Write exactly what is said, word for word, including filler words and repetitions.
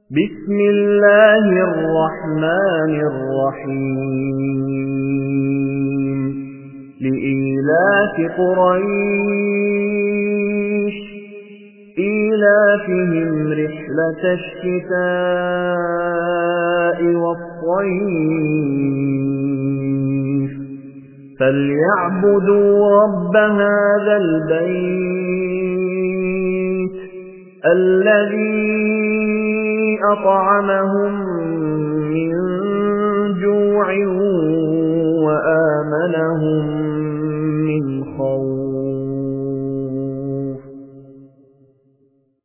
بسم الله الرحمن الرحيم لإيلاف قريش إيلافهم رحلة الشتاء والصيف فليعبدوا رب هذا البيت الذي أطعمهم